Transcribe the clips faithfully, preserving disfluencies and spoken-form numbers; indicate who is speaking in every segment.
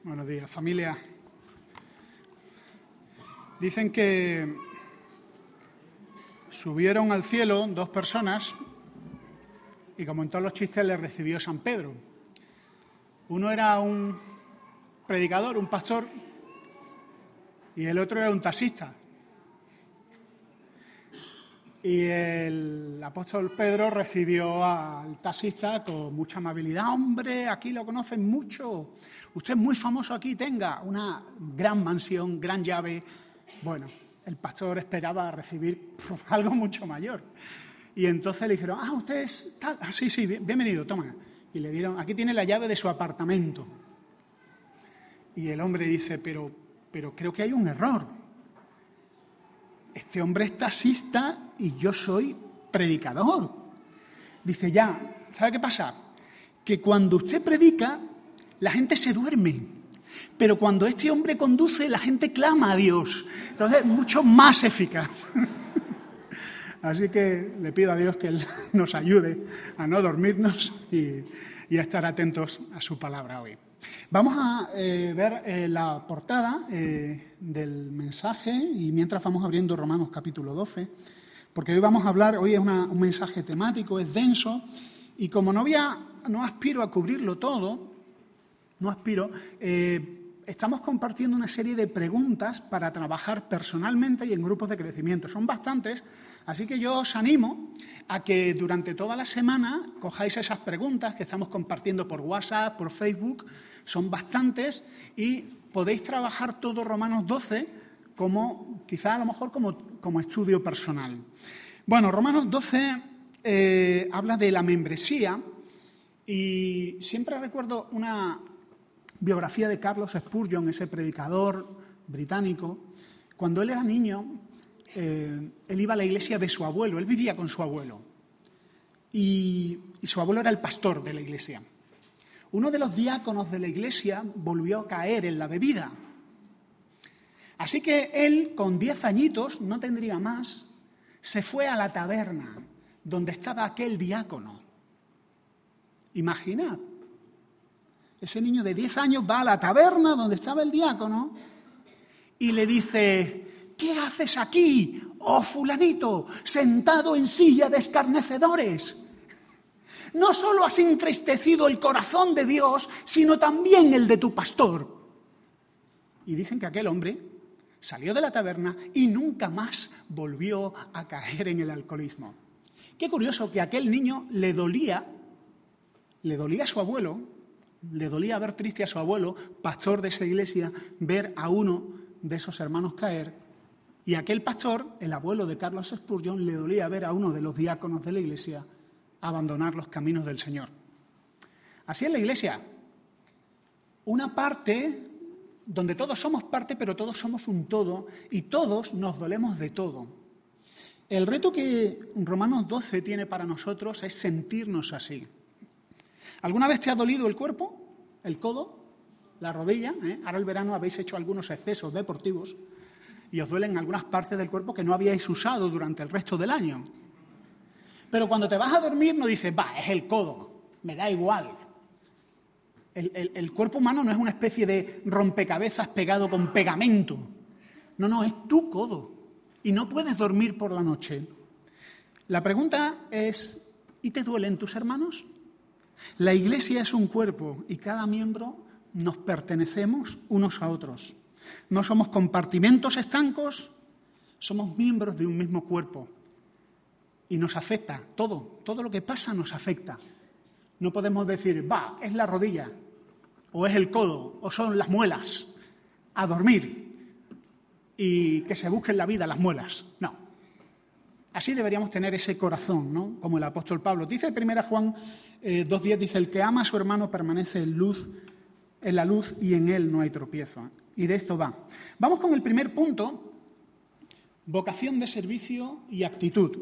Speaker 1: Buenos días, familia. Dicen que subieron al cielo dos personas y, como en todos los chistes, les recibió San Pedro. Uno era un predicador, un pastor, y el otro era un taxista. Y el apóstol Pedro recibió al taxista con mucha amabilidad. ¡Hombre, aquí lo conocen mucho! Usted es muy famoso aquí, tenga una gran mansión, gran llave. Bueno, el pastor esperaba recibir pf, algo mucho mayor. Y entonces le dijeron, ah, usted es tal. Ah, sí, sí, bienvenido, toma. Y le dieron, aquí tiene la llave de su apartamento. Y el hombre dice, pero, pero creo que hay un error. Este hombre es taxista y yo soy predicador. Dice, ya, ¿sabe qué pasa? Que cuando usted predica, la gente se duerme. Pero cuando este hombre conduce, la gente clama a Dios. Entonces, mucho más eficaz. Así que le pido a Dios que Él nos ayude a no dormirnos y, y a estar atentos a su palabra hoy. Vamos a eh, ver eh, la portada eh, del mensaje y mientras vamos abriendo Romanos capítulo doce, porque hoy vamos a hablar, hoy es una, un mensaje temático, es denso, y como no, voy a, no aspiro a cubrirlo todo, no aspiro, eh, estamos compartiendo una serie de preguntas para trabajar personalmente y en grupos de crecimiento. Son bastantes, así que yo os animo a que durante toda la semana cojáis esas preguntas que estamos compartiendo por WhatsApp, por Facebook, son bastantes y podéis trabajar todo Romanos doce como, quizá a lo mejor como, como estudio personal. Bueno, Romanos doce eh, habla de la membresía y siempre recuerdo una biografía de Carlos Spurgeon, ese predicador británico. Cuando él era niño, eh, él iba a la iglesia de su abuelo, él vivía con su abuelo y, y su abuelo era el pastor de la iglesia. Uno de los diáconos de la iglesia volvió a caer en la bebida. Así que él, con diez añitos, no tendría más, se fue a la taberna donde estaba aquel diácono. Imaginad, ese niño de diez años va a la taberna donde estaba el diácono y le dice, ¿qué haces aquí, oh fulanito, sentado en silla de escarnecedores? No solo has entristecido el corazón de Dios, sino también el de tu pastor. Y dicen que aquel hombre salió de la taberna y nunca más volvió a caer en el alcoholismo. Qué curioso que a aquel niño le dolía, le dolía a su abuelo, le dolía ver triste a su abuelo, pastor de esa iglesia, ver a uno de esos hermanos caer. Y a aquel pastor, el abuelo de Carlos Spurgeon, le dolía ver a uno de los diáconos de la iglesia abandonar los caminos del Señor. Así es la iglesia. Una parte donde todos somos parte, pero todos somos un todo y todos nos dolemos de todo. El reto que Romanos doce tiene para nosotros es sentirnos así. ¿Alguna vez te ha dolido el cuerpo? ¿El codo? ¿La rodilla? ¿Eh? Ahora el verano habéis hecho algunos excesos deportivos y os duelen algunas partes del cuerpo que no habíais usado durante el resto del año. Pero cuando te vas a dormir no dices, va, es el codo, me da igual. El, el, el cuerpo humano no es una especie de rompecabezas pegado con pegamento. No, no, es tu codo. Y no puedes dormir por la noche. La pregunta es, ¿y te duelen tus hermanos? La iglesia es un cuerpo y cada miembro nos pertenecemos unos a otros. No somos compartimentos estancos, somos miembros de un mismo cuerpo. Y nos afecta todo, todo lo que pasa nos afecta. No podemos decir, va, es la rodilla, o es el codo, o son las muelas, a dormir y que se busquen la vida las muelas. No. Así deberíamos tener ese corazón, ¿no? Como el apóstol Pablo. Dice primera Juan eh, dos diez, dice, el que ama a su hermano permanece en luz, en la luz y en él no hay tropiezo. Y de esto va. Vamos con el primer punto, vocación de servicio y actitud.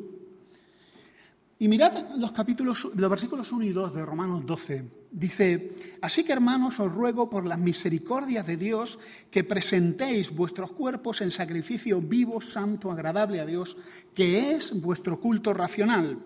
Speaker 1: Y mirad los capítulos, los versículos uno y dos de Romanos doce. Dice, así que hermanos os ruego por las misericordias de Dios que presentéis vuestros cuerpos en sacrificio vivo, santo, agradable a Dios, que es vuestro culto racional.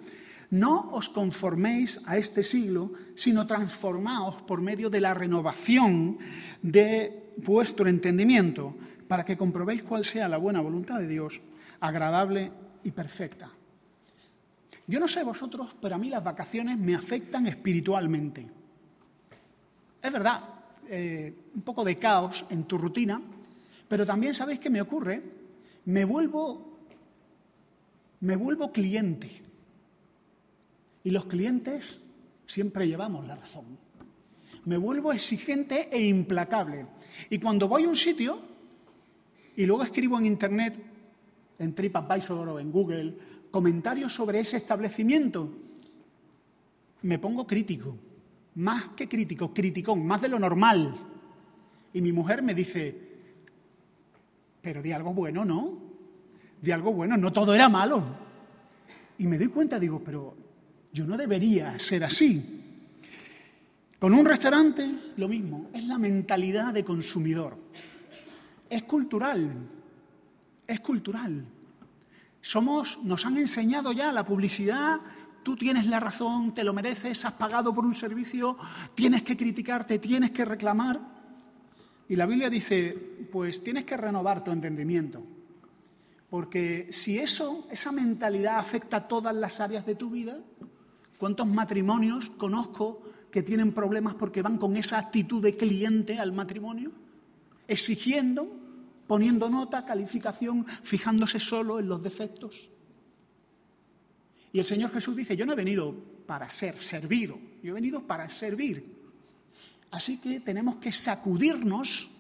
Speaker 1: No os conforméis a este siglo, sino transformaos por medio de la renovación de vuestro entendimiento, para que comprobéis cuál sea la buena voluntad de Dios, agradable y perfecta. Yo no sé vosotros, pero a mí las vacaciones me afectan espiritualmente. Es verdad, eh, un poco de caos en tu rutina, pero también sabéis qué me ocurre, me vuelvo, me vuelvo cliente. Y los clientes siempre llevamos la razón. Me vuelvo exigente e implacable. Y cuando voy a un sitio y luego escribo en Internet, en TripAdvisor o en Google, comentarios sobre ese establecimiento, me pongo crítico. Más que crítico, criticón, más de lo normal. Y mi mujer me dice, pero di algo bueno, ¿no? Di algo bueno, no todo era malo. Y me doy cuenta, digo, pero yo no debería ser así. Con un restaurante, lo mismo, es la mentalidad de consumidor. Es cultural, es cultural. Somos, nos han enseñado ya la publicidad, tú tienes la razón, te lo mereces, has pagado por un servicio, tienes que criticarte, tienes que reclamar. Y la Biblia dice, pues tienes que renovar tu entendimiento. Porque si eso, esa mentalidad afecta a todas las áreas de tu vida, ¿cuántos matrimonios conozco que tienen problemas porque van con esa actitud de cliente al matrimonio? Exigiendo, poniendo nota, calificación, fijándose solo en los defectos. Y el Señor Jesús dice, yo no he venido para ser servido, yo he venido para servir. Así que tenemos que sacudirnos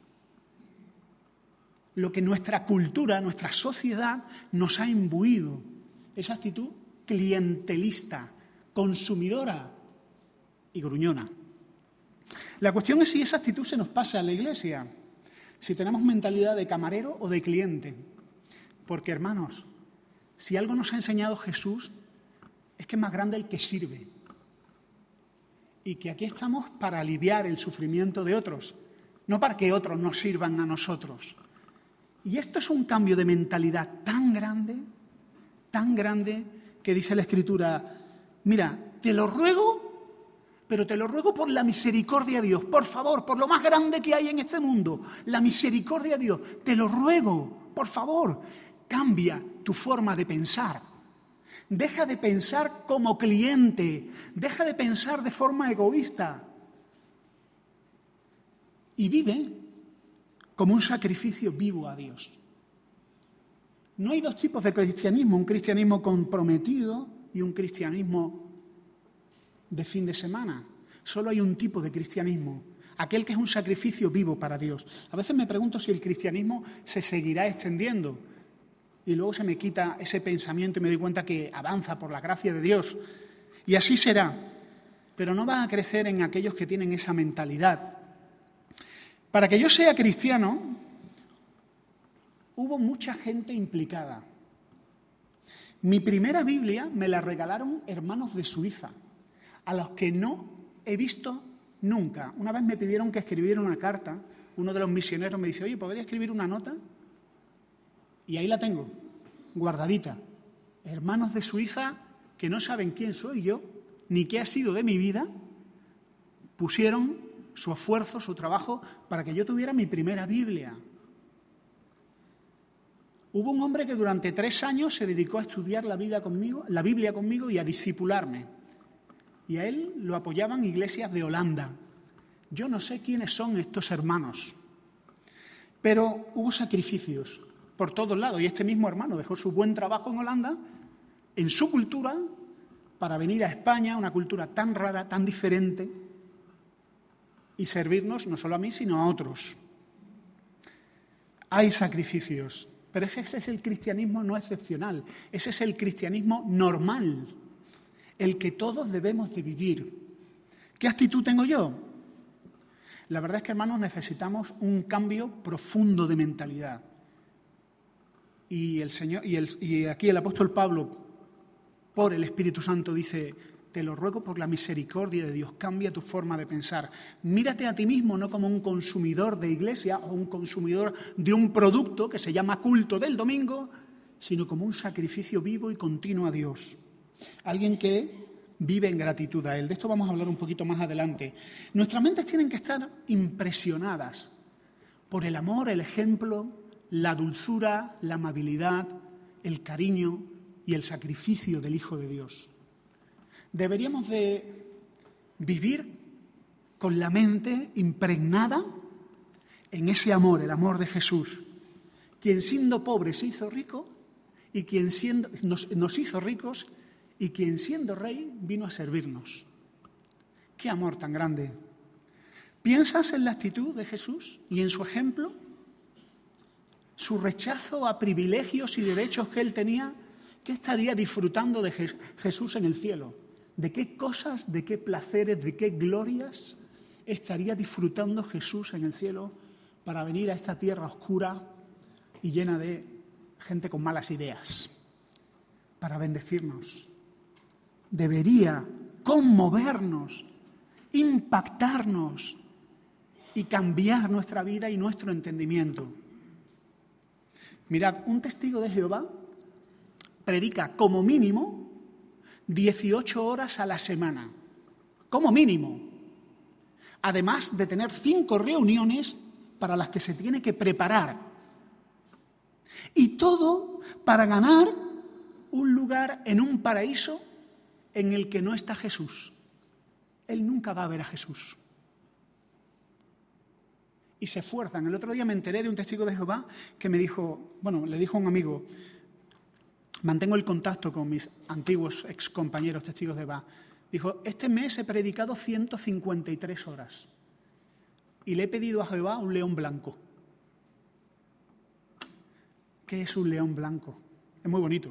Speaker 1: lo que nuestra cultura, nuestra sociedad nos ha imbuido. Esa actitud clientelista, consumidora y gruñona. La cuestión es si esa actitud se nos pasa a la Iglesia, si tenemos mentalidad de camarero o de cliente. Porque, hermanos, si algo nos ha enseñado Jesús, es que es más grande el que sirve. Y que aquí estamos para aliviar el sufrimiento de otros, no para que otros nos sirvan a nosotros. Y esto es un cambio de mentalidad tan grande, tan grande, que dice la Escritura, mira, te lo ruego, pero te lo ruego por la misericordia de Dios, por favor, por lo más grande que hay en este mundo, la misericordia de Dios, te lo ruego, por favor, cambia tu forma de pensar. Deja de pensar como cliente, deja de pensar de forma egoísta y vive como un sacrificio vivo a Dios. No hay dos tipos de cristianismo, un cristianismo comprometido y un cristianismo de fin de semana. Solo hay un tipo de cristianismo, aquel que es un sacrificio vivo para Dios. A veces me pregunto si el cristianismo se seguirá extendiendo y luego se me quita ese pensamiento y me doy cuenta que avanza por la gracia de Dios. Y así será, pero no va a crecer en aquellos que tienen esa mentalidad. Para que yo sea cristiano, hubo mucha gente implicada. Mi primera Biblia me la regalaron hermanos de Suiza, a los que no he visto nunca. Una vez me pidieron que escribiera una carta, uno de los misioneros me dice, oye, ¿podría escribir una nota? Y ahí la tengo, guardadita. Hermanos de Suiza que no saben quién soy yo, ni qué ha sido de mi vida, pusieron su esfuerzo, su trabajo, para que yo tuviera mi primera Biblia. Hubo un hombre que durante tres años se dedicó a estudiar la, vida conmigo, la Biblia conmigo y a discipularme. Y a él lo apoyaban iglesias de Holanda. Yo no sé quiénes son estos hermanos, pero hubo sacrificios por todos lados. Y este mismo hermano dejó su buen trabajo en Holanda, en su cultura, para venir a España, una cultura tan rara, tan diferente, y servirnos no solo a mí, sino a otros. Hay sacrificios, pero ese es el cristianismo no excepcional, ese es el cristianismo normal, el que todos debemos de vivir. ¿Qué actitud tengo yo? La verdad es que, hermanos, necesitamos un cambio profundo de mentalidad. Y, el Señor, y, el, y aquí el apóstol Pablo, por el Espíritu Santo, dice, te lo ruego por la misericordia de Dios, cambia tu forma de pensar. Mírate a ti mismo no como un consumidor de iglesia o un consumidor de un producto que se llama culto del domingo, sino como un sacrificio vivo y continuo a Dios. Alguien que vive en gratitud a Él. De esto vamos a hablar un poquito más adelante. Nuestras mentes tienen que estar impresionadas por el amor, el ejemplo, la dulzura, la amabilidad, el cariño y el sacrificio del Hijo de Dios. Deberíamos de vivir con la mente impregnada en ese amor, el amor de Jesús, quien siendo pobre se hizo rico y quien siendo, nos, nos hizo ricos y quien siendo rey vino a servirnos. ¡Qué amor tan grande! ¿Piensas en la actitud de Jesús y en su ejemplo? Su rechazo a privilegios y derechos que él tenía, ¿qué estaría disfrutando de Jesús en el cielo? ¿De qué cosas, de qué placeres, de qué glorias estaría disfrutando Jesús en el cielo para venir a esta tierra oscura y llena de gente con malas ideas, para bendecirnos? Debería conmovernos, impactarnos y cambiar nuestra vida y nuestro entendimiento. Mirad, un testigo de Jehová predica como mínimo dieciocho horas a la semana, como mínimo, además de tener cinco reuniones para las que se tiene que preparar. Y todo para ganar un lugar en un paraíso en el que no está Jesús. Él nunca va a ver a Jesús. Y se esfuerzan. El otro día me enteré de un testigo de Jehová que me dijo, bueno, le dijo a un amigo, mantengo el contacto con mis antiguos excompañeros testigos de Jehová. Dijo, este mes he predicado ciento cincuenta y tres horas y le he pedido a Jehová un león blanco. ¿Qué es un león blanco? Es muy bonito.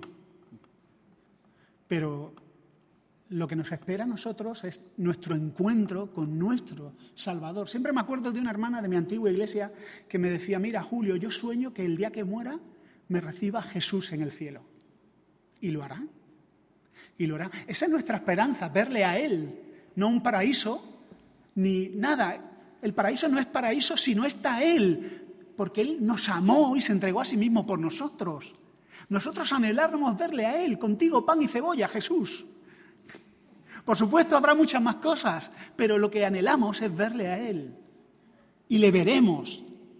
Speaker 1: Pero lo que nos espera a nosotros es nuestro encuentro con nuestro Salvador. Siempre me acuerdo de una hermana de mi antigua iglesia que me decía, mira, Julio, yo sueño que el día que muera me reciba Jesús en el cielo. Y lo hará. Y lo hará. Esa es nuestra esperanza, verle a Él. No un paraíso, ni nada. El paraíso no es paraíso si no está Él, porque Él nos amó y se entregó a sí mismo por nosotros. Nosotros anheláramos verle a Él, contigo pan y cebolla, Jesús. Por supuesto habrá muchas más cosas, pero lo que anhelamos es verle a Él. Y le veremos.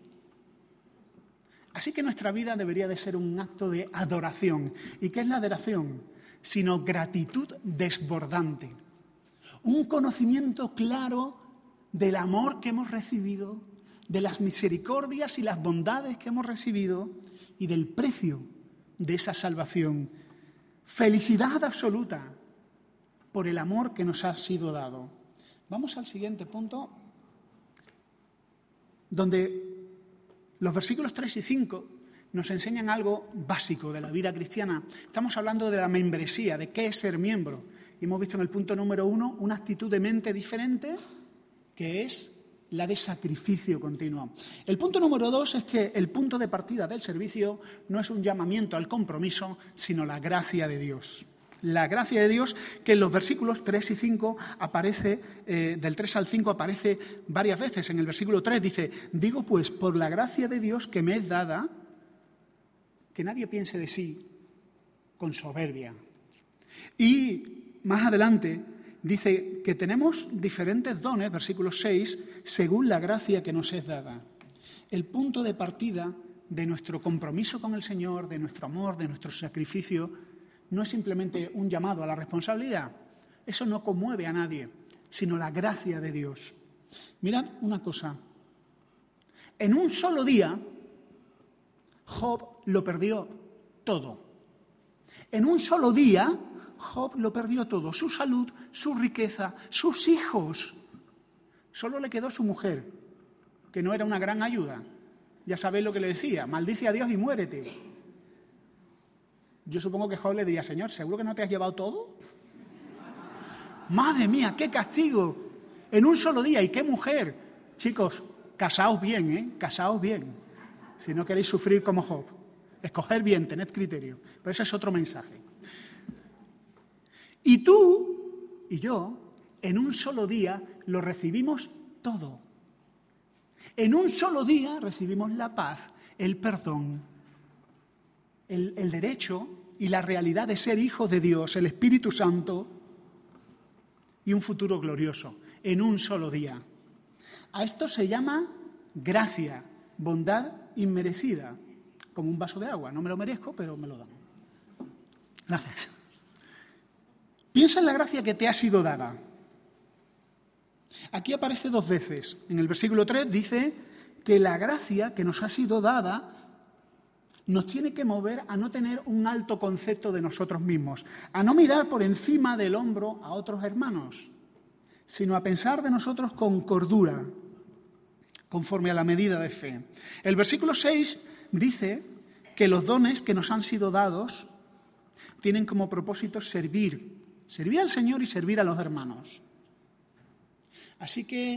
Speaker 1: Así que nuestra vida debería de ser un acto de adoración. ¿Y qué es la adoración? Sino gratitud desbordante. Un conocimiento claro del amor que hemos recibido, de las misericordias y las bondades que hemos recibido y del precio de esa salvación. Felicidad absoluta por el amor que nos ha sido dado. Vamos al siguiente punto, donde los versículos tres y cinco nos enseñan algo básico de la vida cristiana. Estamos hablando de la membresía, de qué es ser miembro. Y hemos visto en el punto número uno una actitud de mente diferente, que es la de sacrificio continuo. El punto número dos es que el punto de partida del servicio no es un llamamiento al compromiso, sino la gracia de Dios. La gracia de Dios que en los versículos tres y cinco aparece, eh, del tres al cinco aparece varias veces. En el versículo tres dice, digo pues, por la gracia de Dios que me es dada, que nadie piense de sí con soberbia. Y más adelante dice que tenemos diferentes dones, versículo seis, según la gracia que nos es dada. El punto de partida de nuestro compromiso con el Señor, de nuestro amor, de nuestro sacrificio, no es simplemente un llamado a la responsabilidad. Eso no conmueve a nadie, sino la gracia de Dios. Mirad una cosa. En un solo día, Job lo perdió todo. En un solo día, Job lo perdió todo. Su salud, su riqueza, sus hijos. Solo le quedó su mujer, que no era una gran ayuda. Ya sabéis lo que le decía, maldice a Dios y muérete. Yo supongo que Job le diría, Señor, ¿seguro que no te has llevado todo? Madre mía, qué castigo. En un solo día, y qué mujer. Chicos, casaos bien, ¿eh? Casaos bien. Si no queréis sufrir como Job. Escoger bien, tened criterio. Pero ese es otro mensaje. Y tú y yo, en un solo día, lo recibimos todo. En un solo día recibimos la paz, el perdón, El, el derecho y la realidad de ser hijos de Dios, el Espíritu Santo, y un futuro glorioso, en un solo día. A esto se llama gracia, bondad inmerecida, como un vaso de agua. No me lo merezco, pero me lo dan. Gracias. Piensa en la gracia que te ha sido dada. Aquí aparece dos veces. En el versículo tres dice que la gracia que nos ha sido dada nos tiene que mover a no tener un alto concepto de nosotros mismos, a no mirar por encima del hombro a otros hermanos, sino a pensar de nosotros con cordura, conforme a la medida de fe. El versículo seis dice que los dones que nos han sido dados tienen como propósito servir, servir al Señor y servir a los hermanos. Así que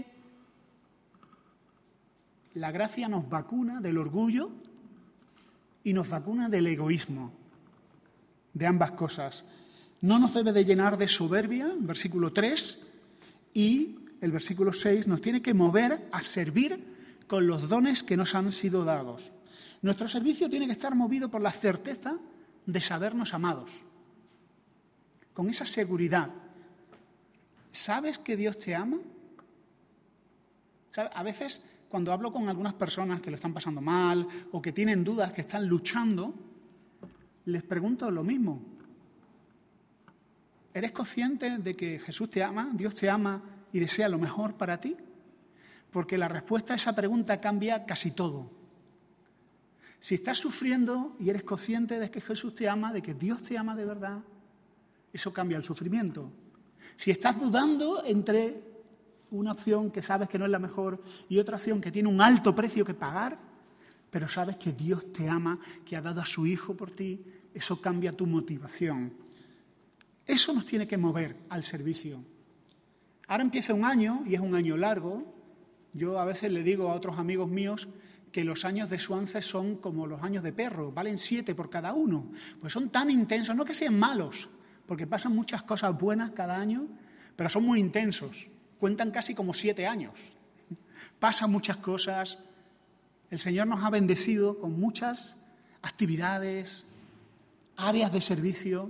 Speaker 1: la gracia nos vacuna del orgullo y nos vacuna del egoísmo, de ambas cosas. No nos debe de llenar de soberbia, versículo tres, y el versículo seis nos tiene que mover a servir con los dones que nos han sido dados. Nuestro servicio tiene que estar movido por la certeza de sabernos amados, con esa seguridad. ¿Sabes que Dios te ama? ¿Sabes? A veces, cuando hablo con algunas personas que lo están pasando mal o que tienen dudas, que están luchando, les pregunto lo mismo. ¿Eres consciente de que Jesús te ama, Dios te ama y desea lo mejor para ti? Porque la respuesta a esa pregunta cambia casi todo. Si estás sufriendo y eres consciente de que Jesús te ama, de que Dios te ama de verdad, eso cambia el sufrimiento. Si estás dudando entre una opción que sabes que no es la mejor y otra opción que tiene un alto precio que pagar, pero sabes que Dios te ama, que ha dado a su Hijo por ti, eso cambia tu motivación. Eso nos tiene que mover al servicio. Ahora empieza un año y es un año largo. Yo a veces le digo a otros amigos míos que los años de Swansea son como los años de perro, valen siete por cada uno. Pues son tan intensos, no que sean malos, porque pasan muchas cosas buenas cada año, pero son muy intensos. Cuentan casi como siete años. Pasan muchas cosas. El Señor nos ha bendecido con muchas actividades, áreas de servicio.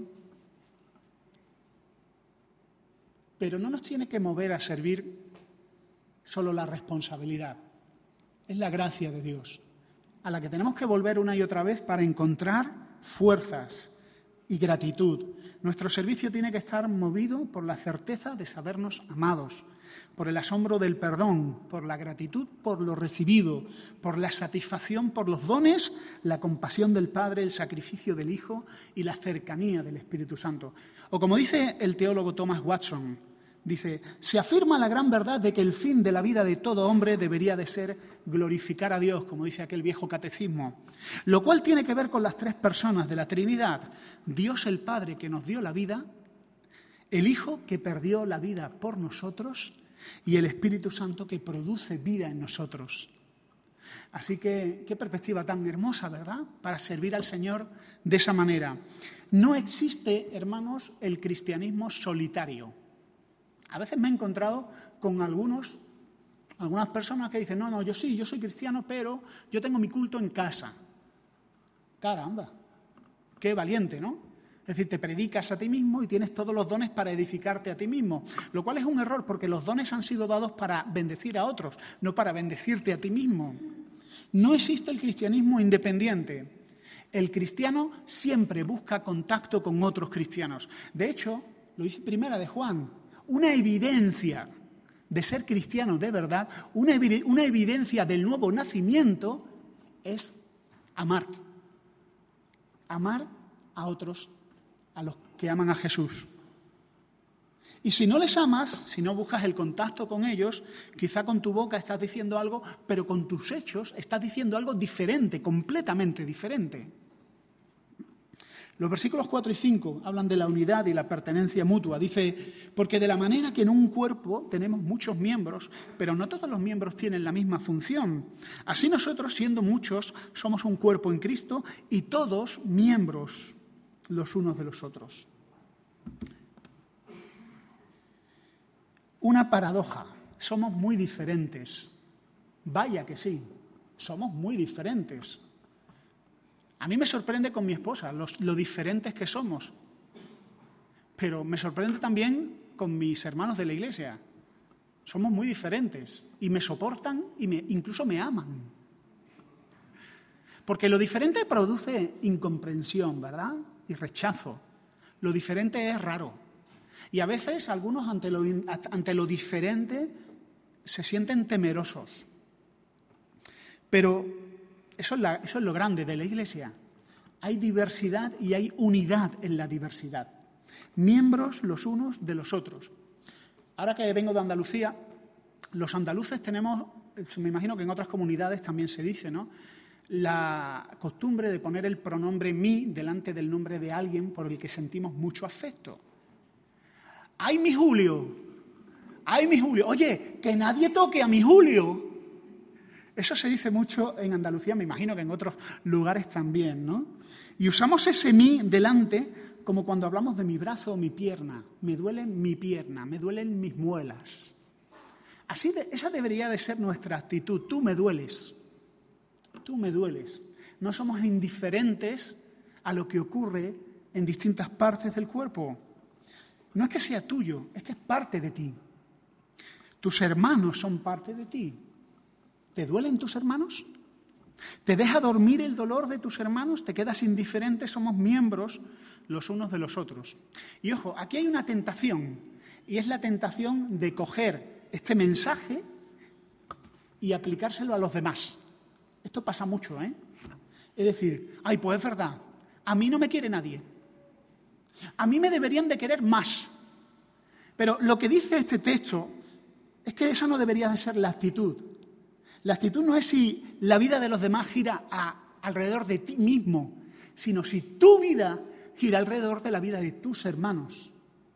Speaker 1: Pero no nos tiene que mover a servir solo la responsabilidad. Es la gracia de Dios, a la que tenemos que volver una y otra vez para encontrar fuerzas y gratitud. Nuestro servicio tiene que estar movido por la certeza de sabernos amados, por el asombro del perdón, por la gratitud por lo recibido, por la satisfacción por los dones, la compasión del Padre, el sacrificio del Hijo y la cercanía del Espíritu Santo. O como dice el teólogo Thomas Watson, dice, se afirma la gran verdad de que el fin de la vida de todo hombre debería de ser glorificar a Dios, como dice aquel viejo catecismo, lo cual tiene que ver con las tres personas de la Trinidad, Dios el Padre que nos dio la vida, el Hijo que perdió la vida por nosotros y el Espíritu Santo que produce vida en nosotros. Así que, qué perspectiva tan hermosa, ¿verdad?, para servir al Señor de esa manera. No existe, hermanos, el cristianismo solitario. A veces me he encontrado con algunos, algunas personas que dicen, no, no, yo sí, yo soy cristiano, pero yo tengo mi culto en casa. Caramba, qué valiente, ¿no? Es decir, te predicas a ti mismo y tienes todos los dones para edificarte a ti mismo, lo cual es un error porque los dones han sido dados para bendecir a otros, no para bendecirte a ti mismo. No existe el cristianismo independiente. El cristiano siempre busca contacto con otros cristianos. De hecho, lo dice Primera de Juan, una evidencia de ser cristiano de verdad, una, evi- una evidencia del nuevo nacimiento es amar. Amar a otros, a los que aman a Jesús. Y si no les amas, si no buscas el contacto con ellos, quizá con tu boca estás diciendo algo, pero con tus hechos estás diciendo algo diferente, completamente diferente. Los versículos cuatro y cinco hablan de la unidad y la pertenencia mutua. Dice, porque de la manera que en un cuerpo tenemos muchos miembros, pero no todos los miembros tienen la misma función. Así nosotros, siendo muchos, somos un cuerpo en Cristo y todos miembros los unos de los otros. Una paradoja. Somos muy diferentes. Vaya que sí, somos muy diferentes. A mí me sorprende con mi esposa los, lo diferentes que somos, pero me sorprende también con mis hermanos de la iglesia. Somos muy diferentes y me soportan y me, incluso me aman. Porque lo diferente produce incomprensión, ¿verdad? Y rechazo. Lo diferente es raro. Y a veces algunos ante lo, ante lo diferente se sienten temerosos. Pero eso es, la, eso es lo grande de la Iglesia. Hay diversidad y hay unidad en la diversidad. Miembros los unos de los otros. Ahora que vengo de Andalucía, los andaluces tenemos, me imagino que en otras comunidades también se dice, ¿no?, la costumbre de poner el pronombre mí delante del nombre de alguien por el que sentimos mucho afecto. ¡Ay, mi Julio! ¡Ay, mi Julio! Oye, que nadie toque a mi Julio. Eso se dice mucho en Andalucía, me imagino que en otros lugares también, ¿no? Y usamos ese mí delante como cuando hablamos de mi brazo o mi pierna. Me duele mi pierna, me duelen mis muelas. Así de, esa debería de ser nuestra actitud. Tú me dueles. Tú me dueles. No somos indiferentes a lo que ocurre en distintas partes del cuerpo. No es que sea tuyo, es que es parte de ti. Tus hermanos son parte de ti. ¿Te duelen tus hermanos? ¿Te deja dormir el dolor de tus hermanos? ¿Te quedas indiferente? Somos miembros los unos de los otros. Y ojo, aquí hay una tentación, y es la tentación de coger este mensaje y aplicárselo a los demás. Esto pasa mucho, ¿eh? Es decir, ay, pues es verdad, a mí no me quiere nadie. A mí me deberían de querer más. Pero lo que dice este texto es que esa no debería de ser la actitud. La actitud no es si la vida de los demás gira a, alrededor de ti mismo, sino si tu vida gira alrededor de la vida de tus hermanos.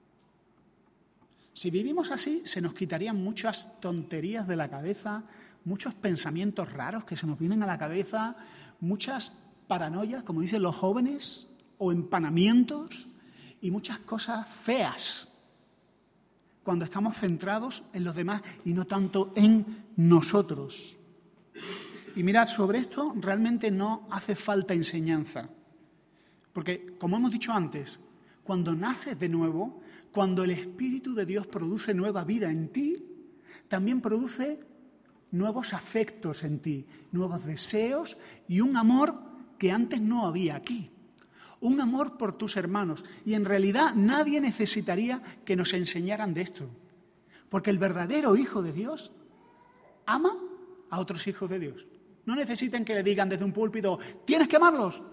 Speaker 1: Si vivimos así, se nos quitarían muchas tonterías de la cabeza, muchos pensamientos raros que se nos vienen a la cabeza, muchas paranoias, como dicen los jóvenes, o empanamientos, y muchas cosas feas, cuando estamos centrados en los demás y no tanto en nosotros. Y mirad, sobre esto realmente no hace falta enseñanza, porque, como hemos dicho antes, cuando naces de nuevo, cuando el Espíritu de Dios produce nueva vida en ti, también produce nuevos afectos en ti, nuevos deseos y un amor que antes no había aquí. Un amor por tus hermanos. Y en realidad nadie necesitaría que nos enseñaran de esto. Porque el verdadero Hijo de Dios ama a otros hijos de Dios. No necesitan que le digan desde un púlpito, tienes que amarlos.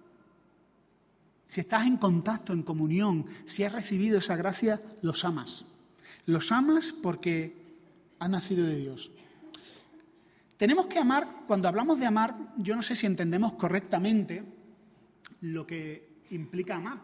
Speaker 1: Si estás en contacto, en comunión, si has recibido esa gracia, los amas. Los amas porque han nacido de Dios. Tenemos que amar, cuando hablamos de amar, yo no sé si entendemos correctamente lo que implica amar.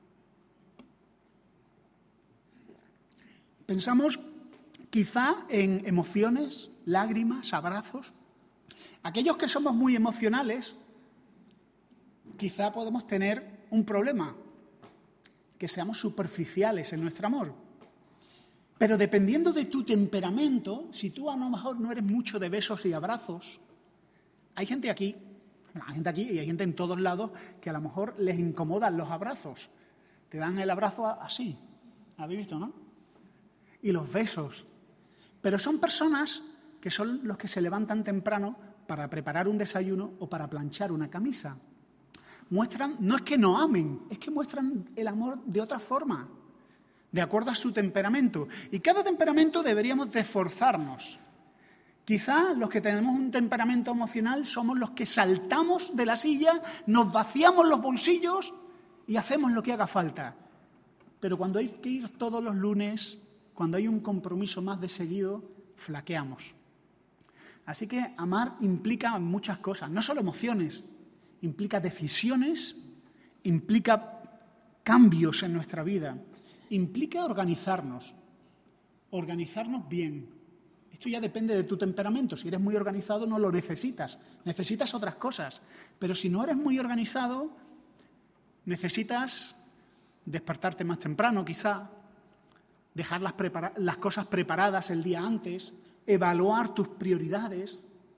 Speaker 1: Pensamos quizá en emociones, lágrimas, abrazos. Aquellos que somos muy emocionales, quizá podemos tener un problema, que seamos superficiales en nuestro amor. Pero dependiendo de tu temperamento, si tú a lo mejor no eres mucho de besos y abrazos, hay gente aquí, hay gente aquí y hay gente en todos lados que a lo mejor les incomodan los abrazos. Te dan el abrazo así, ¿habéis visto, no? Y los besos. Pero son personas que son los que se levantan temprano para preparar un desayuno o para planchar una camisa. Muestran, no es que no amen, es que muestran el amor de otra forma, de acuerdo a su temperamento. Y cada temperamento deberíamos de esforzarnos. Quizá los que tenemos un temperamento emocional somos los que saltamos de la silla, nos vaciamos los bolsillos y hacemos lo que haga falta. Pero cuando hay que ir todos los lunes, cuando hay un compromiso más de seguido, flaqueamos. Así que amar implica muchas cosas, no solo emociones, implica decisiones, implica cambios en nuestra vida, implica organizarnos, organizarnos bien. Esto ya depende de tu temperamento. Si eres muy organizado no lo necesitas, necesitas otras cosas. Pero si no eres muy organizado, necesitas despertarte más temprano quizá, dejar las, prepara- las cosas preparadas el día antes, evaluar tus prioridades,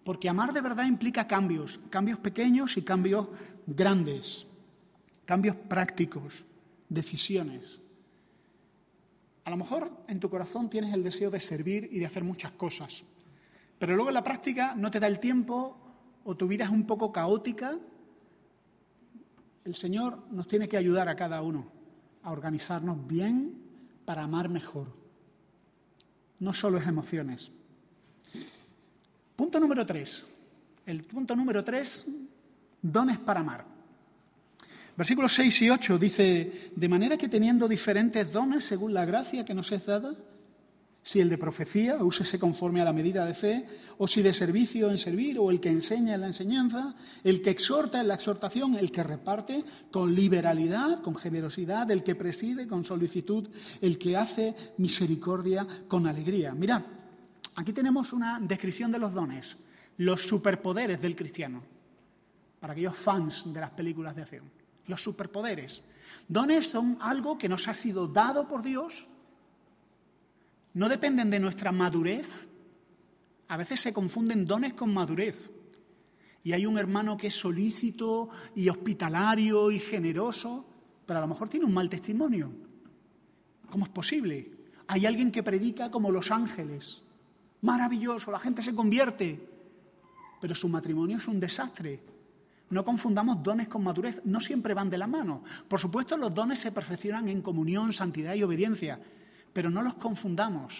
Speaker 1: Porque amar de verdad implica cambios, cambios pequeños y cambios grandes, cambios prácticos, decisiones. A lo mejor en tu corazón tienes el deseo de servir y de hacer muchas cosas, pero luego en la práctica no te da el tiempo o tu vida es un poco caótica. El Señor nos tiene que ayudar a cada uno a organizarnos bien para amar mejor. No solo es emociones. Punto número tres. El punto número tres, dones para amar. Versículos seis y ocho dice, de manera que teniendo diferentes dones según la gracia que nos es dada, si el de profecía, úsese conforme a la medida de fe, o si de servicio en servir, o el que enseña en la enseñanza, el que exhorta en la exhortación, el que reparte con liberalidad, con generosidad, el que preside con solicitud, el que hace misericordia con alegría. Mirad, aquí tenemos una descripción de los dones, los superpoderes del cristiano, para aquellos fans de las películas de acción. Los superpoderes. Dones son algo que nos ha sido dado por Dios. No dependen de nuestra madurez. A veces se confunden dones con madurez. Y hay un hermano que es solícito y hospitalario y generoso, pero a lo mejor tiene un mal testimonio. ¿Cómo es posible? Hay alguien que predica como los ángeles. Maravilloso, la gente se convierte. Pero su matrimonio es un desastre. No confundamos dones con madurez. No siempre van de la mano. Por supuesto, los dones se perfeccionan en comunión, santidad y obediencia. Pero no los confundamos,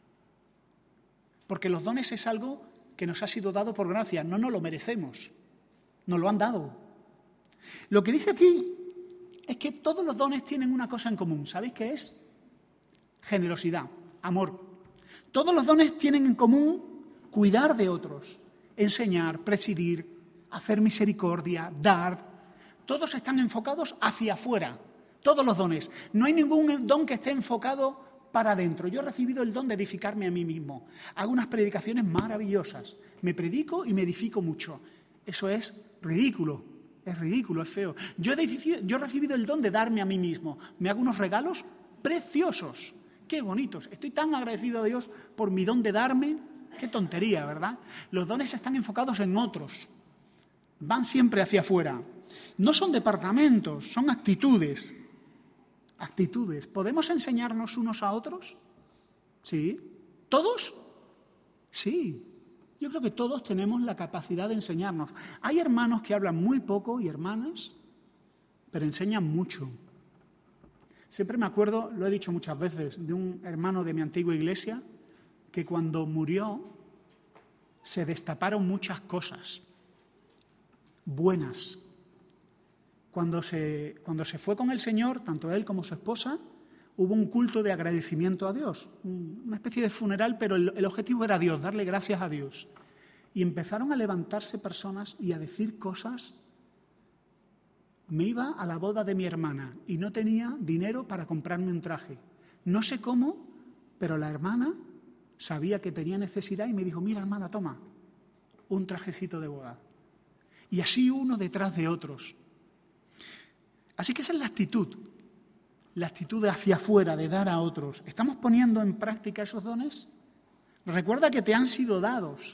Speaker 1: porque los dones es algo que nos ha sido dado por gracia, no nos lo merecemos, nos lo han dado. Lo que dice aquí es que todos los dones tienen una cosa en común, ¿sabéis qué es? Generosidad, amor. Todos los dones tienen en común cuidar de otros, enseñar, presidir, hacer misericordia, dar. Todos están enfocados hacia afuera, todos los dones. No hay ningún don que esté enfocado para adentro. Yo he recibido el don de edificarme a mí mismo. Hago unas predicaciones maravillosas. Me predico y me edifico mucho. Eso es ridículo. Es ridículo, es feo. Yo he, yo he recibido el don de darme a mí mismo. Me hago unos regalos preciosos. Qué bonitos. Estoy tan agradecido a Dios por mi don de darme. Qué tontería, ¿verdad? Los dones están enfocados en otros. Van siempre hacia afuera. No son departamentos, son actitudes. Actitudes. ¿Podemos enseñarnos unos a otros? ¿Sí? ¿Todos? Sí. Yo creo que todos tenemos la capacidad de enseñarnos. Hay hermanos que hablan muy poco y hermanas, pero enseñan mucho. Siempre me acuerdo, lo he dicho muchas veces, de un hermano de mi antigua iglesia que cuando murió se destaparon muchas cosas buenas. Cuando se, cuando se fue con el Señor, tanto él como su esposa, hubo un culto de agradecimiento a Dios, un, una especie de funeral, pero el, el objetivo era Dios, darle gracias a Dios. Y empezaron a levantarse personas y a decir cosas. Me iba a la boda de mi hermana y no tenía dinero para comprarme un traje. No sé cómo, pero la hermana sabía que tenía necesidad y me dijo, mira hermana, toma, un trajecito de boda. Y así uno detrás de otros. Así que esa es la actitud, la actitud de hacia afuera, de dar a otros. ¿Estamos poniendo en práctica esos dones? Recuerda que te han sido dados.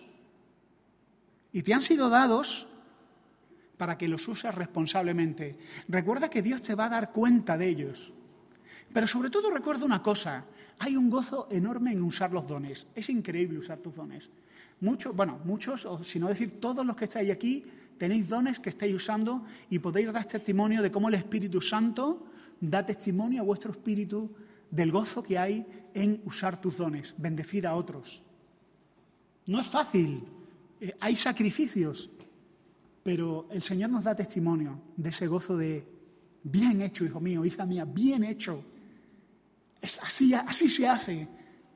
Speaker 1: Y te han sido dados para que los uses responsablemente. Recuerda que Dios te va a dar cuenta de ellos. Pero sobre todo recuerda una cosa, hay un gozo enorme en usar los dones. Es increíble usar tus dones. Muchos, bueno, muchos, o si no decir todos los que estáis aquí, tenéis dones que estáis usando y podéis dar testimonio de cómo el Espíritu Santo da testimonio a vuestro espíritu del gozo que hay en usar tus dones, bendecir a otros. No es fácil, eh, hay sacrificios, pero el Señor nos da testimonio de ese gozo de bien hecho, hijo mío, hija mía, bien hecho. Es así, así se hace.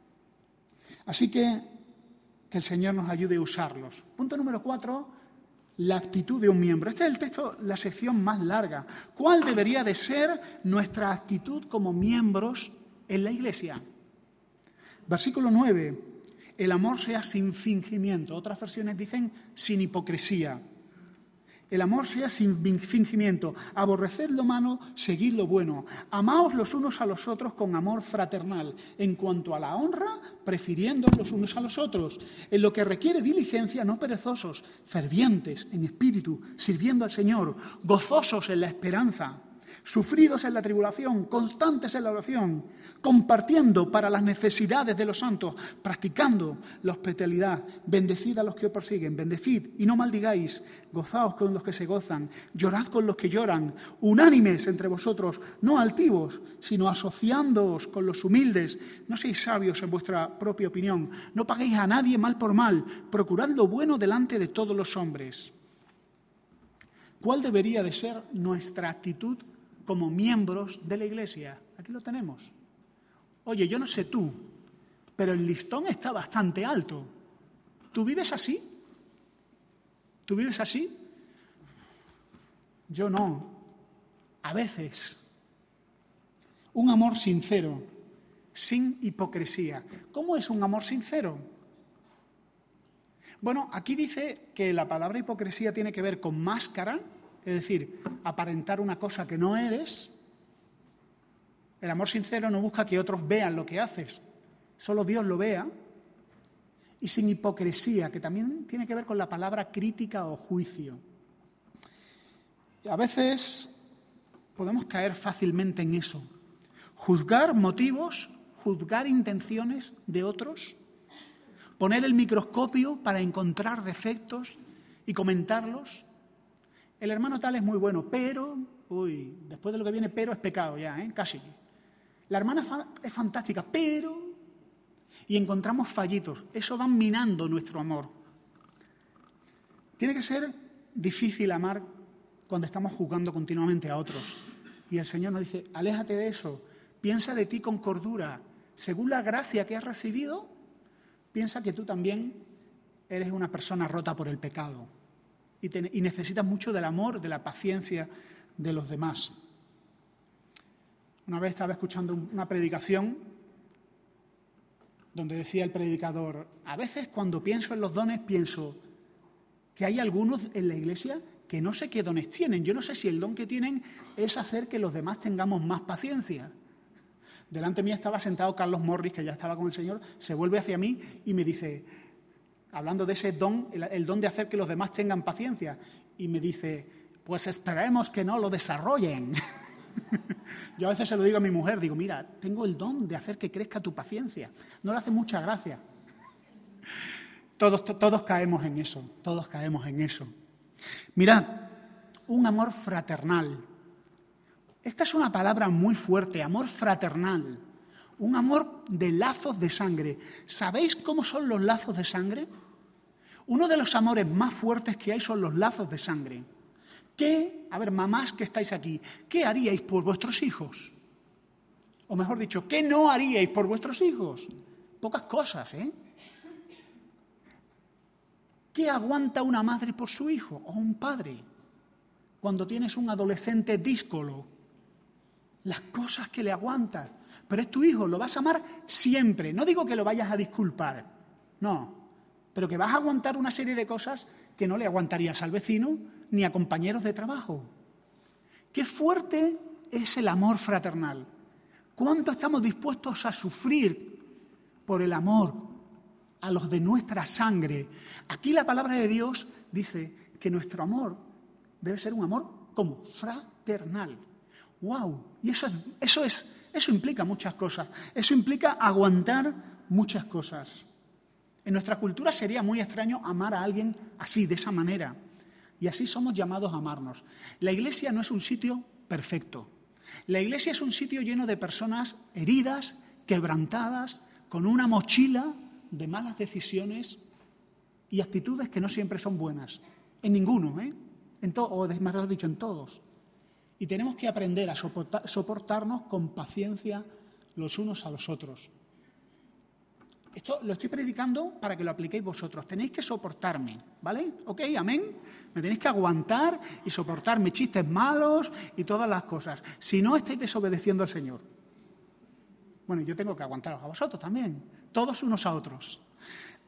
Speaker 1: Así que que el Señor nos ayude a usarlos. Punto número cuatro, la actitud de un miembro. Este es el texto, la sección más larga. ¿Cuál debería de ser nuestra actitud como miembros en la Iglesia? Versículo nueve, el amor sea sin fingimiento. Otras versiones dicen sin hipocresía. El amor sea sin fingimiento. Aborreced lo malo, seguid lo bueno. Amaos los unos a los otros con amor fraternal. En cuanto a la honra, prefiriéndoos los unos a los otros. En lo que requiere diligencia, no perezosos, fervientes en espíritu, sirviendo al Señor, gozosos en la esperanza, sufridos en la tribulación, constantes en la oración, compartiendo para las necesidades de los santos, practicando la hospitalidad, bendecid a los que os persiguen, bendecid y no maldigáis, gozaos con los que se gozan, llorad con los que lloran, unánimes entre vosotros, no altivos, sino asociándoos con los humildes, no seáis sabios en vuestra propia opinión, no paguéis a nadie mal por mal, procurad lo bueno delante de todos los hombres. ¿Cuál debería de ser nuestra actitud como miembros de la Iglesia? Aquí lo tenemos. Oye, yo no sé tú, pero el listón está bastante alto. ¿Tú vives así? ¿Tú vives así? Yo no. A veces. Un amor sincero, sin hipocresía. ¿Cómo es un amor sincero? Bueno, aquí dice que la palabra hipocresía tiene que ver con máscara, es decir, aparentar una cosa que no eres. El amor sincero no busca que otros vean lo que haces, solo Dios lo vea. Y sin hipocresía, que también tiene que ver con la palabra crítica o juicio. A veces podemos caer fácilmente en eso. Juzgar motivos, juzgar intenciones de otros, poner el microscopio para encontrar defectos y comentarlos. El hermano tal es muy bueno, pero, uy, después de lo que viene, pero es pecado ya, ¿eh? Casi. La hermana es fantástica, pero... Y encontramos fallitos. Eso va minando nuestro amor. Tiene que ser difícil amar cuando estamos juzgando continuamente a otros. Y el Señor nos dice, aléjate de eso, piensa de ti con cordura. Según la gracia que has recibido, piensa que tú también eres una persona rota por el pecado. Y, te, y necesitas mucho del amor, de la paciencia de los demás. Una vez estaba escuchando una predicación donde decía el predicador, a veces cuando pienso en los dones pienso que hay algunos en la iglesia que no sé qué dones tienen. Yo no sé si el don que tienen es hacer que los demás tengamos más paciencia. Delante mí estaba sentado Carlos Morris, que ya estaba con el Señor, se vuelve hacia mí y me dice, hablando de ese don, el, el don de hacer que los demás tengan paciencia, y me dice, pues esperemos que no lo desarrollen. Yo a veces se lo digo a mi mujer, digo, mira, tengo el don de hacer que crezca tu paciencia. No le hace mucha gracia. Todos, todos caemos en eso, todos caemos en eso. Mirad, un amor fraternal. Esta es una palabra muy fuerte, amor fraternal. Un amor de lazos de sangre. ¿Sabéis cómo son los lazos de sangre? Uno de los amores más fuertes que hay son los lazos de sangre. ¿Qué, a ver, mamás que estáis aquí, qué haríais por vuestros hijos? O mejor dicho, ¿qué no haríais por vuestros hijos? Pocas cosas, ¿eh? ¿Qué aguanta una madre por su hijo o un padre? Cuando tienes un adolescente díscolo, las cosas que le aguantas. Pero es tu hijo, lo vas a amar siempre. No digo que lo vayas a disculpar, no. Pero que vas a aguantar una serie de cosas que no le aguantarías al vecino ni a compañeros de trabajo. Qué fuerte es el amor fraternal. ¿Cuánto estamos dispuestos a sufrir por el amor a los de nuestra sangre? Aquí la palabra de Dios dice que nuestro amor debe ser un amor como fraternal. ¡Wow! Y eso es, eso es, eso implica muchas cosas. Eso implica aguantar muchas cosas. En nuestra cultura sería muy extraño amar a alguien así, de esa manera. Y así somos llamados a amarnos. La iglesia no es un sitio perfecto. La iglesia es un sitio lleno de personas heridas, quebrantadas, con una mochila de malas decisiones y actitudes que no siempre son buenas. En ninguno, ¿eh? En to- o mejor dicho, en todos. Y tenemos que aprender a soportar, soportarnos con paciencia los unos a los otros. Esto lo estoy predicando para que lo apliquéis vosotros. Tenéis que soportarme, ¿vale? ¿Ok? ¿Amén? Me tenéis que aguantar y soportar mis chistes malos y todas las cosas. Si no, estáis desobedeciendo al Señor. Bueno, yo tengo que aguantaros a vosotros también. Todos unos a otros.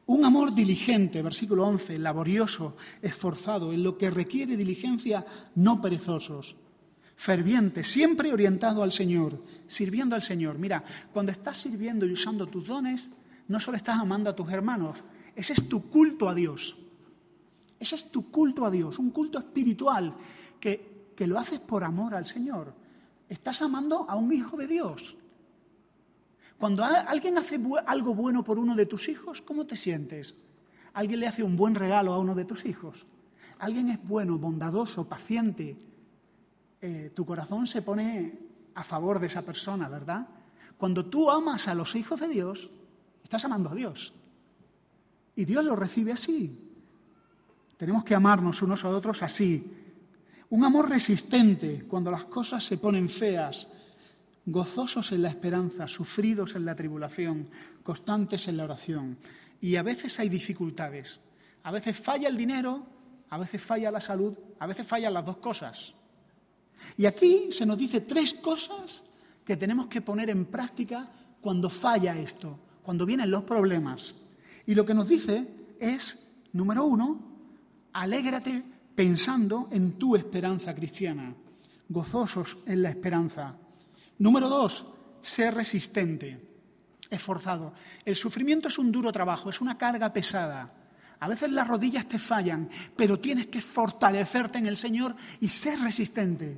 Speaker 1: Un amor diligente, versículo once, laborioso, esforzado, en lo que requiere diligencia, no perezosos. Ferviente, siempre orientado al Señor, sirviendo al Señor. Mira, cuando estás sirviendo y usando tus dones, no solo estás amando a tus hermanos, ese es tu culto a Dios. Ese es tu culto a Dios, un culto espiritual que, que lo haces por amor al Señor. Estás amando a un hijo de Dios. Cuando alguien hace algo bueno por uno de tus hijos, ¿cómo te sientes? Alguien le hace un buen regalo a uno de tus hijos. Alguien es bueno, bondadoso, paciente. Eh, tu corazón se pone a favor de esa persona, ¿verdad? Cuando tú amas a los hijos de Dios, estás amando a Dios. Y Dios lo recibe así. Tenemos que amarnos unos a otros así. Un amor resistente cuando las cosas se ponen feas. Gozosos en la esperanza, sufridos en la tribulación, constantes en la oración. Y a veces hay dificultades. A veces falla el dinero, a veces falla la salud, a veces fallan las dos cosas. Y aquí se nos dice tres cosas que tenemos que poner en práctica cuando falla esto, cuando vienen los problemas. Y lo que nos dice es, número uno, alégrate pensando en tu esperanza cristiana, gozosos en la esperanza. Número dos, ser resistente, esforzado. El sufrimiento es un duro trabajo, es una carga pesada. A veces las rodillas te fallan, pero tienes que fortalecerte en el Señor y ser resistente.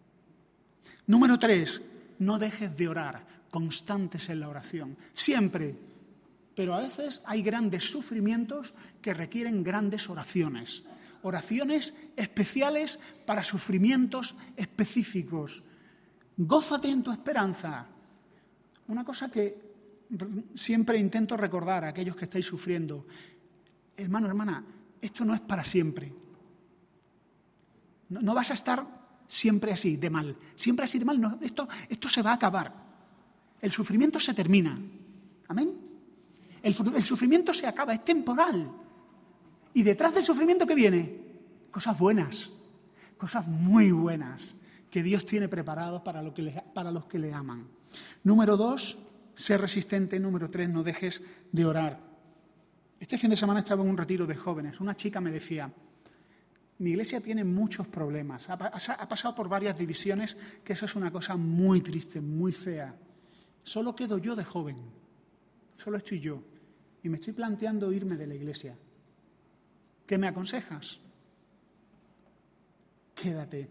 Speaker 1: Número tres, no dejes de orar, constantes en la oración, siempre. Pero a veces hay grandes sufrimientos que requieren grandes oraciones. Oraciones especiales para sufrimientos específicos. Gózate en tu esperanza. Una cosa que siempre intento recordar a aquellos que estáis sufriendo. Hermano, hermana, esto no es para siempre. No, no vas a estar siempre así, de mal. Siempre así de mal. No, esto, esto se va a acabar. El sufrimiento se termina. ¿Amén? El, el sufrimiento se acaba, es temporal. Y detrás del sufrimiento, ¿qué viene? Cosas buenas. Cosas muy buenas que Dios tiene preparados para, lo que le, para los que le aman. Número dos, ser resistente. Número tres, no dejes de orar. Este fin de semana estaba en un retiro de jóvenes. Una chica me decía, mi iglesia tiene muchos problemas, ha, ha, ha pasado por varias divisiones, que eso es una cosa muy triste, muy fea. Solo quedo yo de joven, solo estoy yo, y me estoy planteando irme de la iglesia. ¿Qué me aconsejas? Quédate.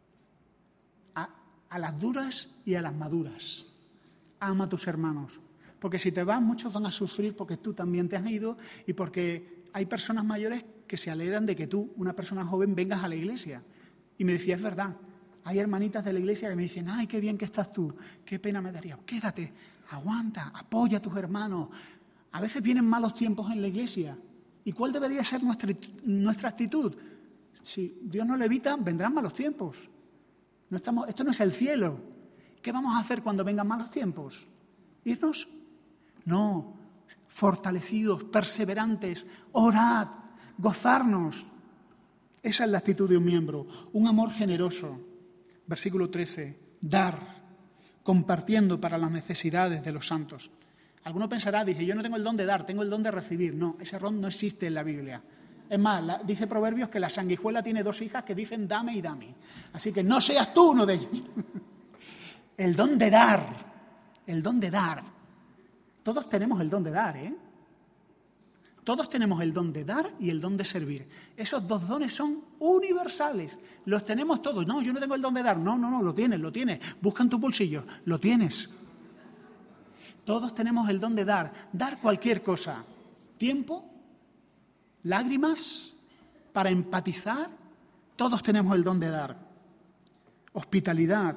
Speaker 1: A las duras y a las maduras. Ama a tus hermanos. Porque si te vas, muchos van a sufrir porque tú también te has ido y porque hay personas mayores que se alegran de que tú, una persona joven, vengas a la iglesia. Y me decía, es verdad, hay hermanitas de la iglesia que me dicen, ay, qué bien que estás tú, qué pena me daría. Quédate, aguanta, apoya a tus hermanos. A veces vienen malos tiempos en la iglesia. ¿Y cuál debería ser nuestra, nuestra actitud? Si Dios nos lo evita, vendrán malos tiempos. No estamos, esto no es el cielo. ¿Qué vamos a hacer cuando vengan malos tiempos? ¿Irnos? No. Fortalecidos, perseverantes, orad, gozarnos. Esa es la actitud de un miembro. Un amor generoso. Versículo trece. Dar, compartiendo para las necesidades de los santos. Alguno pensará, dice, yo no tengo el don de dar, tengo el don de recibir. No, ese don no existe en la Biblia. Es más, la, dice Proverbios que la sanguijuela tiene dos hijas que dicen dame y dame. Así que no seas tú uno de ellos. El don de dar, el don de dar. Todos tenemos el don de dar, ¿eh? Todos tenemos el don de dar y el don de servir. Esos dos dones son universales. Los tenemos todos. No, yo no tengo el don de dar. No, no, no, lo tienes, lo tienes. Busca en tu bolsillo, lo tienes. Todos tenemos el don de dar. Dar cualquier cosa. Tiempo, lágrimas, para empatizar. Todos tenemos el don de dar. Hospitalidad.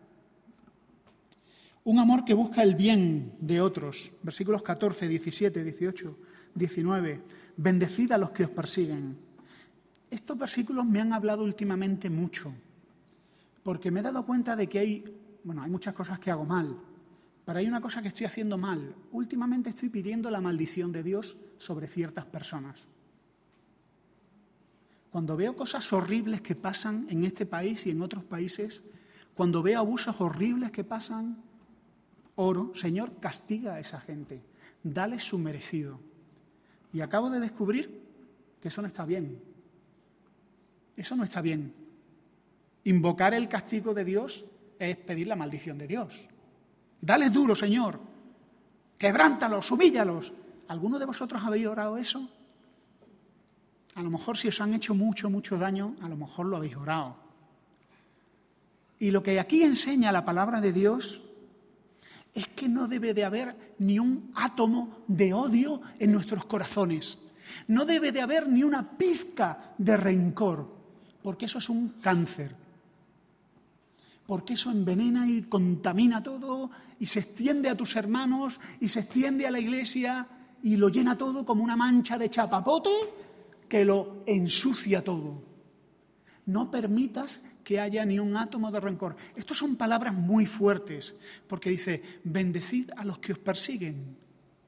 Speaker 1: Un amor que busca el bien de otros. Versículos catorce, diecisiete, dieciocho, diecinueve. Bendecid a los que os persiguen. Estos versículos me han hablado últimamente mucho, porque me he dado cuenta de que hay, bueno, hay muchas cosas que hago mal, pero hay una cosa que estoy haciendo mal. Últimamente estoy pidiendo la maldición de Dios sobre ciertas personas. Cuando veo cosas horribles que pasan en este país y en otros países, cuando veo abusos horribles que pasan, oro, Señor, castiga a esa gente, dale su merecido. Y acabo de descubrir que eso no está bien. Eso no está bien. Invocar el castigo de Dios es pedir la maldición de Dios. Dales duro, Señor. Quebrántalos, humíllalos. ¿Alguno de vosotros habéis orado eso? A lo mejor si os han hecho mucho, mucho daño, a lo mejor lo habéis orado. Y lo que aquí enseña la palabra de Dios es que no debe de haber ni un átomo de odio en nuestros corazones. No debe de haber ni una pizca de rencor, porque eso es un cáncer. Porque eso envenena y contamina todo y se extiende a tus hermanos y se extiende a la iglesia y lo llena todo como una mancha de chapapote que lo ensucia todo. No permitas que haya ni un átomo de rencor. Estas son palabras muy fuertes, porque dice, bendecid a los que os persiguen.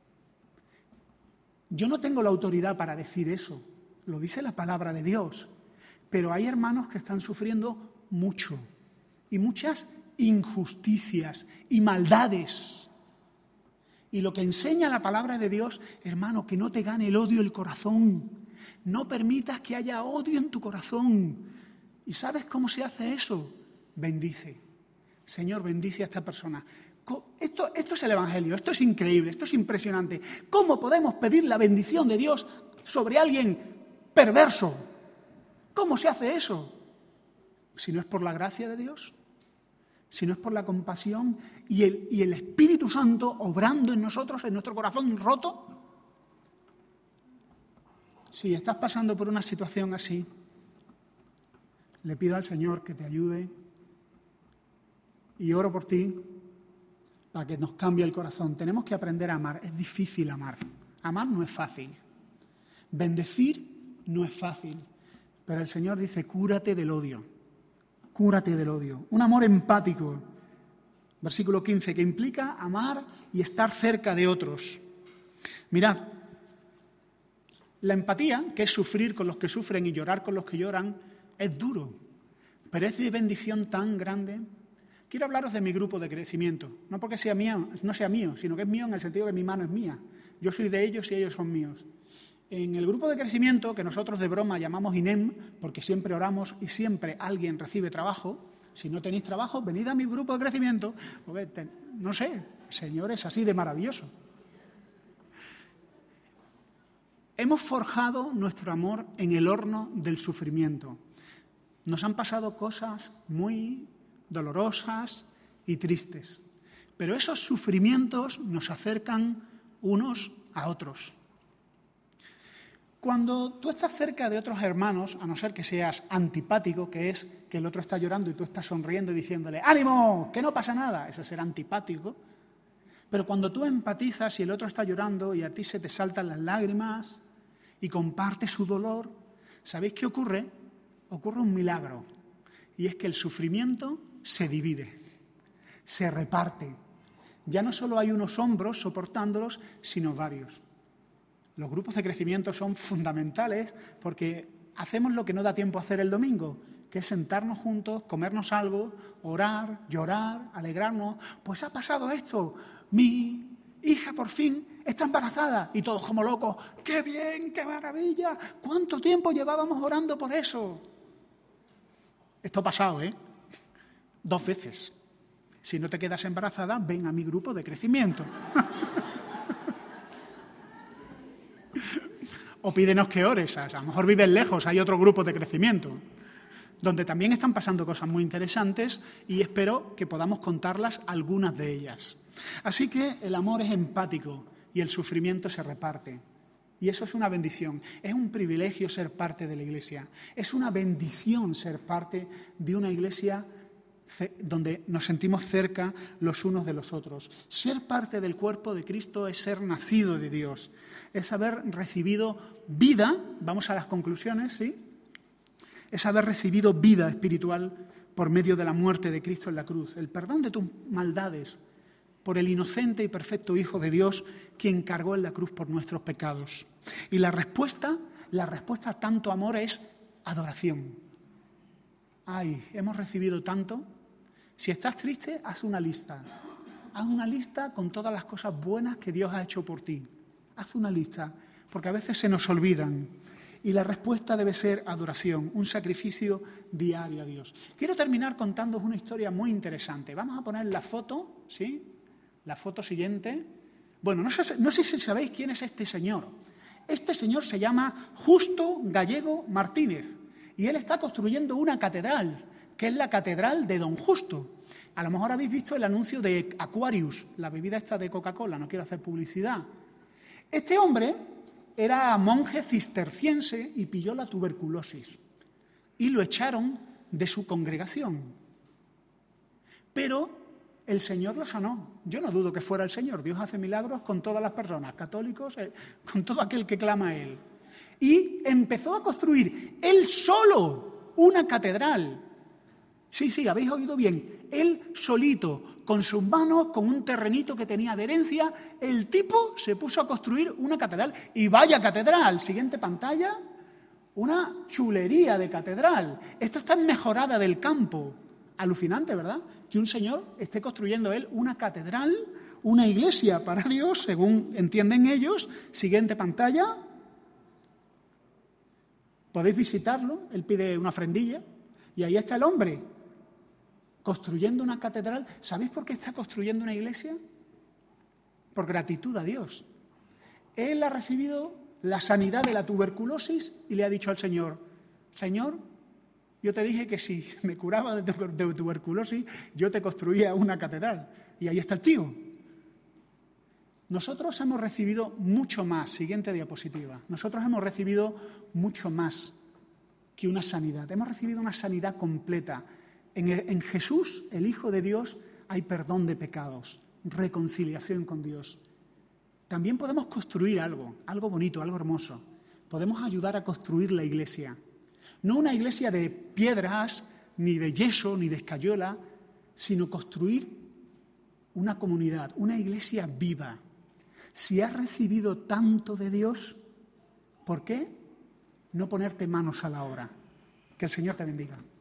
Speaker 1: Yo no tengo la autoridad para decir eso, lo dice la palabra de Dios, pero hay hermanos que están sufriendo mucho y muchas injusticias y maldades. Y lo que enseña la palabra de Dios, hermano, que no te gane el odio el corazón. No permitas que haya odio en tu corazón. ¿Y sabes cómo se hace eso? Bendice. Señor, bendice a esta persona. Esto, esto es el Evangelio, esto es increíble, esto es impresionante. ¿Cómo podemos pedir la bendición de Dios sobre alguien perverso? ¿Cómo se hace eso? Si no es por la gracia de Dios, si no es por la compasión y el, y el Espíritu Santo obrando en nosotros, en nuestro corazón roto. Si estás pasando por una situación así, le pido al Señor que te ayude y oro por ti para que nos cambie el corazón. Tenemos que aprender a amar. Es difícil amar. Amar no es fácil. Bendecir no es fácil. Pero el Señor dice, cúrate del odio. Cúrate del odio. Un amor empático. Versículo quince, que implica amar y estar cerca de otros. Mirad, la empatía, que es sufrir con los que sufren y llorar con los que lloran, es duro, pero es de bendición tan grande. Quiero hablaros de mi grupo de crecimiento, no porque sea mío, no sea mío, sino que es mío en el sentido que mi mano es mía. Yo soy de ellos y ellos son míos. En el grupo de crecimiento, que nosotros de broma llamamos I N E M, porque siempre oramos y siempre alguien recibe trabajo, si no tenéis trabajo, venid a mi grupo de crecimiento, porque te, no sé, Señor, es así de maravilloso. Hemos forjado nuestro amor en el horno del sufrimiento. Nos han pasado cosas muy dolorosas y tristes, pero esos sufrimientos nos acercan unos a otros. Cuando tú estás cerca de otros hermanos, a no ser que seas antipático, que es que el otro está llorando y tú estás sonriendo y diciéndole ¡ánimo! ¡Que no pasa nada! Eso es ser antipático. Pero cuando tú empatizas y el otro está llorando y a ti se te saltan las lágrimas y compartes su dolor, ¿sabéis qué ocurre? Ocurre un milagro, y es que el sufrimiento se divide, se reparte. Ya no solo hay unos hombros soportándolos, sino varios. Los grupos de crecimiento son fundamentales porque hacemos lo que no da tiempo a hacer el domingo, que es sentarnos juntos, comernos algo, orar, llorar, alegrarnos. Pues ha pasado esto, mi hija por fin está embarazada, y todos como locos. ¡Qué bien, qué maravilla! ¿Cuánto tiempo llevábamos orando por eso? Esto ha pasado, ¿eh? Dos veces. Si no te quedas embarazada, ven a mi grupo de crecimiento. O pídenos que ores. A lo mejor vives lejos, hay otro grupo de crecimiento, donde también están pasando cosas muy interesantes y espero que podamos contarlas algunas de ellas. Así que el amor es empático y el sufrimiento se reparte. Y eso es una bendición. Es un privilegio ser parte de la Iglesia. Es una bendición ser parte de una Iglesia donde nos sentimos cerca los unos de los otros. Ser parte del cuerpo de Cristo es ser nacido de Dios. Es haber recibido vida, vamos a las conclusiones, ¿sí? Es haber recibido vida espiritual por medio de la muerte de Cristo en la cruz. El perdón de tus maldades por el inocente y perfecto Hijo de Dios, quien cargó en la cruz por nuestros pecados. Y la respuesta, la respuesta a tanto amor es adoración. Ay, hemos recibido tanto. Si estás triste, haz una lista. Haz una lista con todas las cosas buenas que Dios ha hecho por ti. Haz una lista, porque a veces se nos olvidan. Y la respuesta debe ser adoración, un sacrificio diario a Dios. Quiero terminar contándoos una historia muy interesante. Vamos a poner la foto, ¿sí? La foto siguiente. Bueno, no sé, no sé si sabéis quién es este señor. Este señor se llama Justo Gallego Martínez y él está construyendo una catedral, que es la Catedral de Don Justo. A lo mejor habéis visto el anuncio de Aquarius, la bebida esta de Coca-Cola, no quiero hacer publicidad. Este hombre era monje cisterciense y pilló la tuberculosis y lo echaron de su congregación. Pero el Señor lo sanó. Yo no dudo que fuera el Señor. Dios hace milagros con todas las personas, católicos, eh, con todo aquel que clama a Él. Y empezó a construir él solo una catedral. Sí, sí, habéis oído bien. Él solito, con sus manos, con un terrenito que tenía de herencia, el tipo se puso a construir una catedral. Y vaya catedral, siguiente pantalla, una chulería de catedral. Esto está en Mejorada del Campo. Alucinante, ¿verdad? Que un señor esté construyendo él una catedral, una iglesia para Dios, según entienden ellos. Siguiente pantalla. Podéis visitarlo, él pide una ofrendilla y ahí está el hombre construyendo una catedral. ¿Sabéis por qué está construyendo una iglesia? Por gratitud a Dios. Él ha recibido la sanidad de la tuberculosis y le ha dicho al Señor, Señor, yo te dije que si me curaba de tuberculosis, yo te construía una catedral. Y ahí está el tío. Nosotros hemos recibido mucho más. Siguiente diapositiva. Nosotros hemos recibido mucho más que una sanidad. Hemos recibido una sanidad completa. En, el, en Jesús, el Hijo de Dios, hay perdón de pecados, reconciliación con Dios. También podemos construir algo, algo bonito, algo hermoso. Podemos ayudar a construir la iglesia. No una iglesia de piedras, ni de yeso, ni de escayola, sino construir una comunidad, una iglesia viva. Si has recibido tanto de Dios, ¿por qué no ponerte manos a la obra? Que el Señor te bendiga.